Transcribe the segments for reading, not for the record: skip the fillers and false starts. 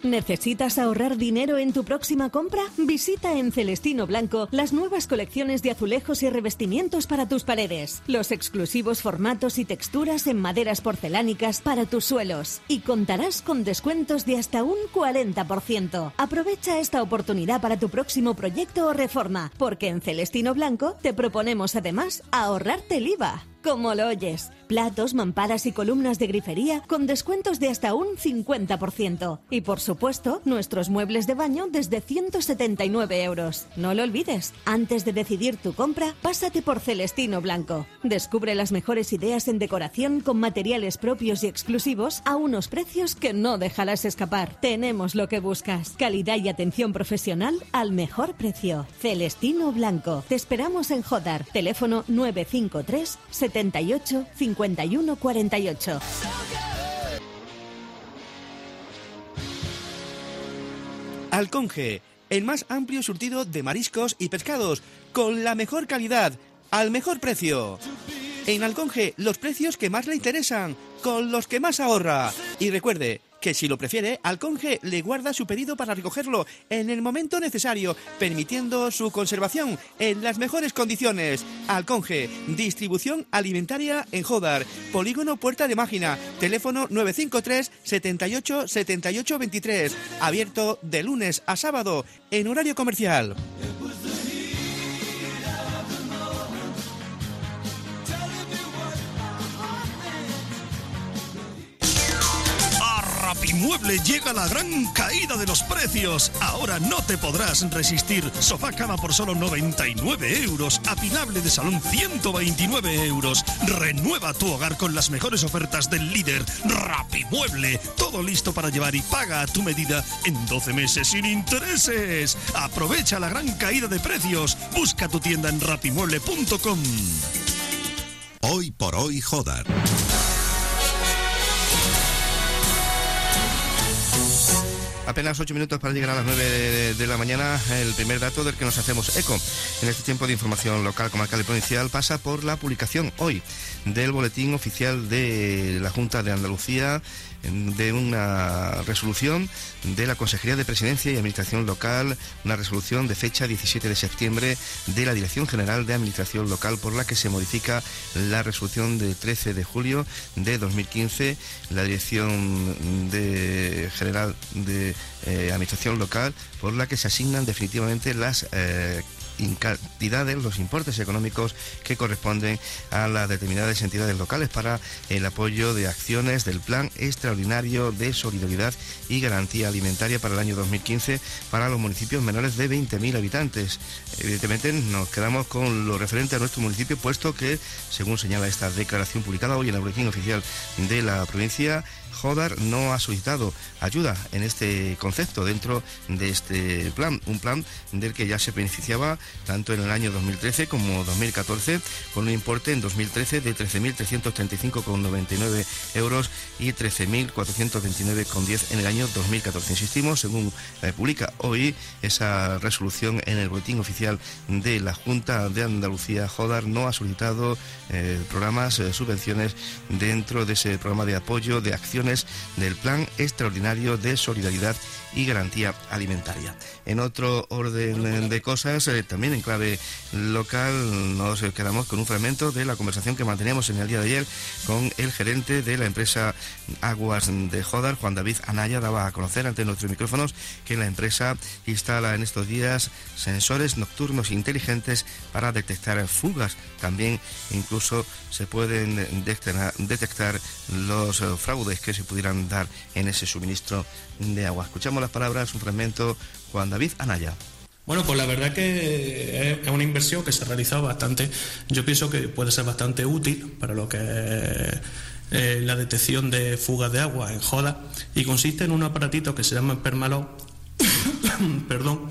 ¿Necesitas ahorrar dinero en tu próxima compra? Visita en Celestino Blanco las nuevas colecciones de azulejos y revestimientos para tus paredes, los exclusivos formatos y texturas en maderas porcelánicas para tus suelos, y contarás con descuentos de hasta un 40%. Aprovecha esta oportunidad para tu próximo proyecto o reforma, porque en Celestino Blanco te proponemos además ahorrarte el IVA. Como lo oyes, platos, mamparas y columnas de grifería con descuentos de hasta un 50%. Y por supuesto, nuestros muebles de baño desde 179 euros. No lo olvides, antes de decidir tu compra, pásate por Celestino Blanco. Descubre las mejores ideas en decoración con materiales propios y exclusivos a unos precios que no dejarás escapar. Tenemos lo que buscas, calidad y atención profesional al mejor precio. Celestino Blanco. Te esperamos en Jodar. Teléfono 953 78 51 48. Alconge, el más amplio surtido de mariscos y pescados, con la mejor calidad, al mejor precio. En Alconge, los precios que más le interesan, con los que más ahorra. Y recuerde que si lo prefiere, Alconge le guarda su pedido para recogerlo en el momento necesario, permitiendo su conservación en las mejores condiciones. Alconge, distribución alimentaria en Jodar, Polígono Puerta de Mágina, teléfono 953 78 78 23, abierto de lunes a sábado en horario comercial. Rapimueble llega la gran caída de los precios. Ahora no te podrás resistir. Sofá cama por solo 99 euros. Apilable de salón 129 euros. Renueva tu hogar con las mejores ofertas del líder Rapimueble. Todo listo para llevar y paga a tu medida en 12 meses sin intereses. Aprovecha la gran caída de precios. Busca tu tienda en rapimueble.com. Hoy por hoy Jodar. Apenas 8 minutos para llegar a las 9 de la mañana. El primer dato del que nos hacemos eco en este tiempo de información local, comarcal y provincial pasa por la publicación hoy del Boletín Oficial de la Junta de Andalucía de una resolución de la Consejería de Presidencia y Administración Local, una resolución de fecha 17 de septiembre de la Dirección General de Administración Local, por la que se modifica la resolución de 13 de julio de 2015, la Dirección General de Administración Local, por la que se asignan definitivamente las cantidades, los importes económicos que corresponden a las determinadas entidades locales para el apoyo de acciones del Plan Extraordinario de Solidaridad y Garantía Alimentaria para el año 2015 para los municipios menores de 20.000 habitantes. Evidentemente nos quedamos con lo referente a nuestro municipio, puesto que, según señala esta declaración publicada hoy en el Boletín Oficial de la provincia, Jodar no ha solicitado ayuda en este concepto dentro de este plan, un plan del que ya se beneficiaba tanto en el año 2013 como 2014, con un importe en 2013 de 13.335,99 euros y 13.429,10 en el año 2014. Insistimos, según publica hoy esa resolución en el Boletín Oficial de la Junta de Andalucía, Jodar no ha solicitado programas, subvenciones dentro de ese programa de apoyo de acciones del Plan Extraordinario de Solidaridad y Garantía Alimentaria. En otro orden de cosas, también en clave local, nos quedamos con un fragmento de la conversación que manteníamos en el día de ayer con el gerente de la empresa Aguas de Jodar, Juan David Anaya. Daba a conocer ante nuestros micrófonos que la empresa instala en estos días sensores nocturnos inteligentes para detectar fugas. También incluso se pueden detectar los fraudes que se pudieran dar en ese suministro de agua. Escuchamos las palabras, un fragmento, Juan David Anaya. Bueno, pues la verdad que es una inversión que se ha realizado bastante. Yo pienso que puede ser bastante útil para lo que es la detección de fugas de agua en Jodar, y consiste en un aparatito que se llama Permalog, perdón,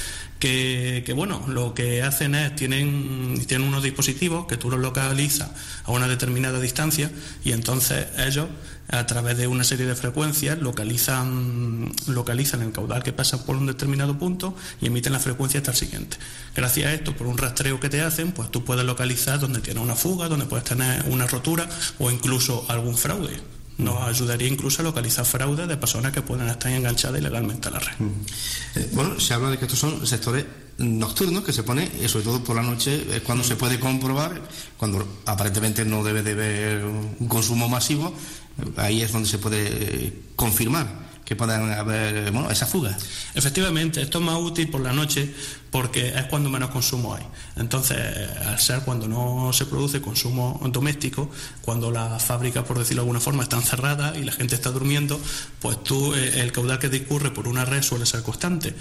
que bueno, lo que hacen es, tienen unos dispositivos que tú los localizas a una determinada distancia, y entonces ellos, a través de una serie de frecuencias, localizan el caudal que pasa por un determinado punto y emiten la frecuencia hasta el siguiente. Gracias a esto, por un rastreo que te hacen, pues tú puedes localizar donde tiene una fuga, donde puedes tener una rotura o incluso algún fraude. nos ayudaría incluso a localizar fraudes de personas que puedan estar enganchadas ilegalmente a la red. Bueno, se habla de que estos son sectores nocturnos que se pone, sobre todo por la noche, es cuando se puede comprobar, cuando aparentemente no debe de haber un consumo masivo, ahí es donde se puede confirmar que puedan haber, bueno, esas fugas. Efectivamente, esto es más útil por la noche porque es cuando menos consumo hay. Entonces, al ser cuando no se produce consumo doméstico, cuando las fábricas, por decirlo de alguna forma, están cerradas y la gente está durmiendo, pues el caudal que discurre por una red suele ser constante.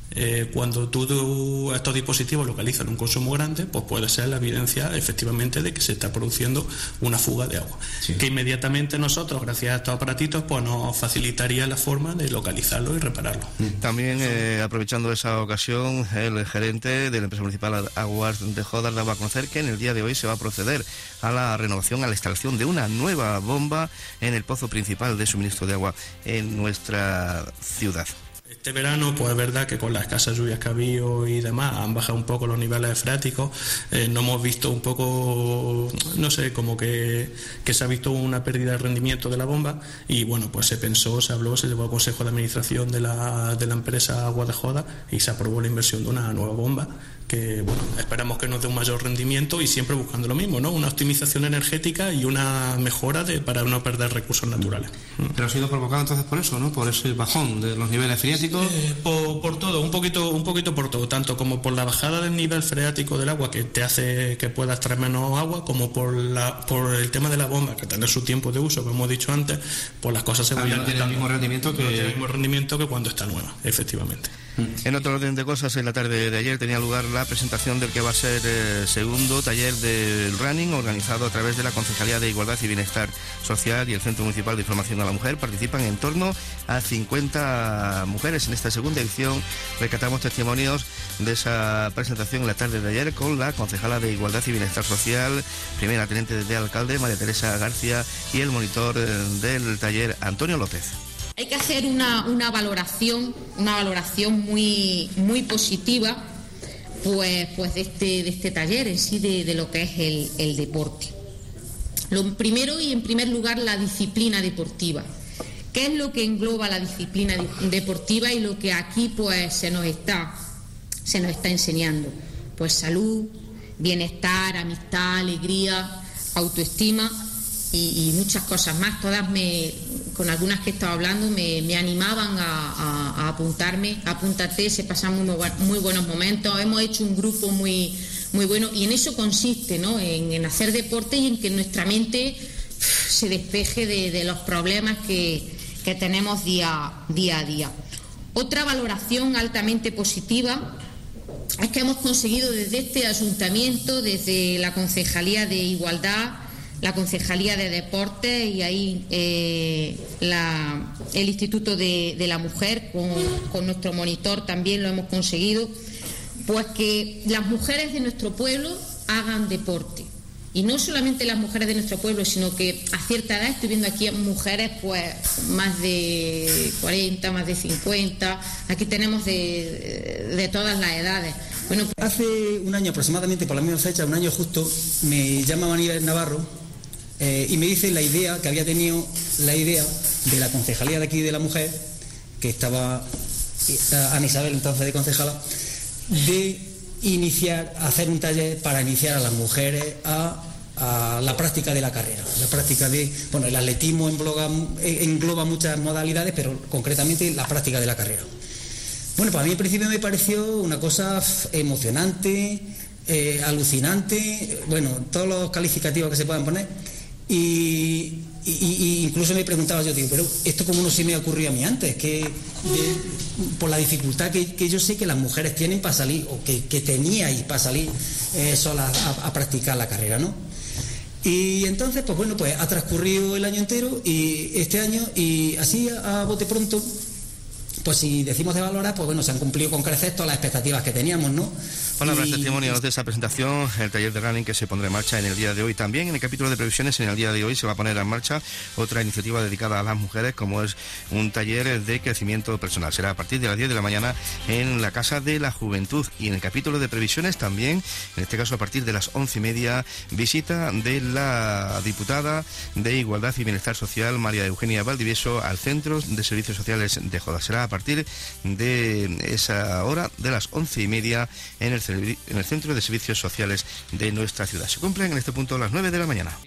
Cuando estos dispositivos localizan un consumo grande, pues puede ser la evidencia efectivamente de que se está produciendo una fuga de agua, sí, que inmediatamente nosotros, gracias a estos aparatitos, pues nos facilitaría la forma de localizarlo y repararlo. También aprovechando esa ocasión, el gerente de la empresa municipal Aguas de Jódar daba a conocer que en el día de hoy se va a proceder a la renovación, a la instalación de una nueva bomba en el pozo principal de suministro de agua en nuestra ciudad. Este verano, pues es verdad que con las escasas lluvias que ha habido y demás han bajado un poco los niveles freáticos, no hemos visto un poco, no sé, como que se ha visto una pérdida de rendimiento de la bomba y bueno, pues se habló, se llevó a consejo de administración de la empresa Aguas de Jódar y se aprobó la inversión de una nueva bomba que, bueno, esperamos que nos dé un mayor rendimiento y siempre buscando lo mismo, ¿no? Una optimización energética y una mejora para no perder recursos naturales. Pero ha sido provocado entonces por eso, ¿no? Por ese bajón de los niveles freáticos. Por todo, un poquito por todo, tanto como por la bajada del nivel freático del agua que te hace que puedas traer menos agua, como por el tema de la bomba, que tener su tiempo de uso, como hemos dicho antes, pues las cosas se van a tener el mismo rendimiento que cuando está nueva, efectivamente. En otro orden de cosas, en la tarde de ayer tenía lugar la presentación del que va a ser el segundo taller del running organizado a través de la Concejalía de Igualdad y Bienestar Social y el Centro Municipal de Información a la Mujer. Participan en torno a 50 mujeres. En esta segunda edición rescatamos testimonios de esa presentación en la tarde de ayer con la concejala de Igualdad y Bienestar Social, primera teniente de alcalde María Teresa García y el monitor del taller Antonio López. Hay que hacer una valoración muy, muy positiva pues de este taller en sí, de lo que es el deporte. Lo primero y en primer lugar, la disciplina deportiva. ¿Qué es lo que engloba la disciplina deportiva y lo que aquí pues se nos está enseñando? Pues salud, bienestar, amistad, alegría, autoestima y muchas cosas más. Todas con algunas que he estado hablando me animaban a apuntarme. Apúntate, se pasan muy buenos momentos. Hemos hecho un grupo muy, muy bueno y en eso consiste, ¿no? En hacer deporte y en que nuestra mente se despeje de los problemas que tenemos día a día. Otra valoración altamente positiva es que hemos conseguido desde este ayuntamiento, desde la Concejalía de Igualdad, la Concejalía de Deportes y ahí el Instituto de la Mujer con nuestro monitor también lo hemos conseguido, pues que las mujeres de nuestro pueblo hagan deporte. Y no solamente las mujeres de nuestro pueblo, sino que a cierta edad estoy viendo aquí mujeres pues más de 40, más de 50, aquí tenemos de todas las edades. Bueno, hace un año aproximadamente, por la misma fecha, un año justo, me llama Aníbal Navarro y me dice la idea que había tenido, la idea de la concejalía de aquí de la mujer, que estaba Ana Isabel entonces de concejala, de hacer un taller para iniciar a las mujeres a la práctica de la carrera. La práctica el atletismo engloba muchas modalidades, pero concretamente la práctica de la carrera. Bueno, pues a mí al principio me pareció una cosa emocionante, alucinante, bueno, todos los calificativos que se puedan poner. Y incluso me preguntaba yo, digo, pero esto cómo no se me ocurrió a mí antes, por la dificultad que yo sé que las mujeres tienen para salir, o que teníais para salir solas a practicar la carrera, ¿no? Y entonces, pues bueno, pues ha transcurrido el año entero y este año, y así a bote pronto, pues si decimos de valorar, pues bueno, se han cumplido con creces todas las expectativas que teníamos, ¿no? Palabras, testimonios de esa presentación, el taller de running que se pondrá en marcha en el día de hoy. También en el capítulo de previsiones, en el día de hoy se va a poner en marcha otra iniciativa dedicada a las mujeres, como es un taller de crecimiento personal. Será a partir de las 10 de la mañana en la Casa de la Juventud. Y en el capítulo de previsiones también, en este caso a partir de las 11:30, visita de la diputada de Igualdad y Bienestar Social, María Eugenia Valdivieso, al Centro de Servicios Sociales de Joda. Será a partir de esa hora, de las 11:30, en el Centro de Servicios Sociales de nuestra ciudad. Se cumplen en este punto las 9 de la mañana.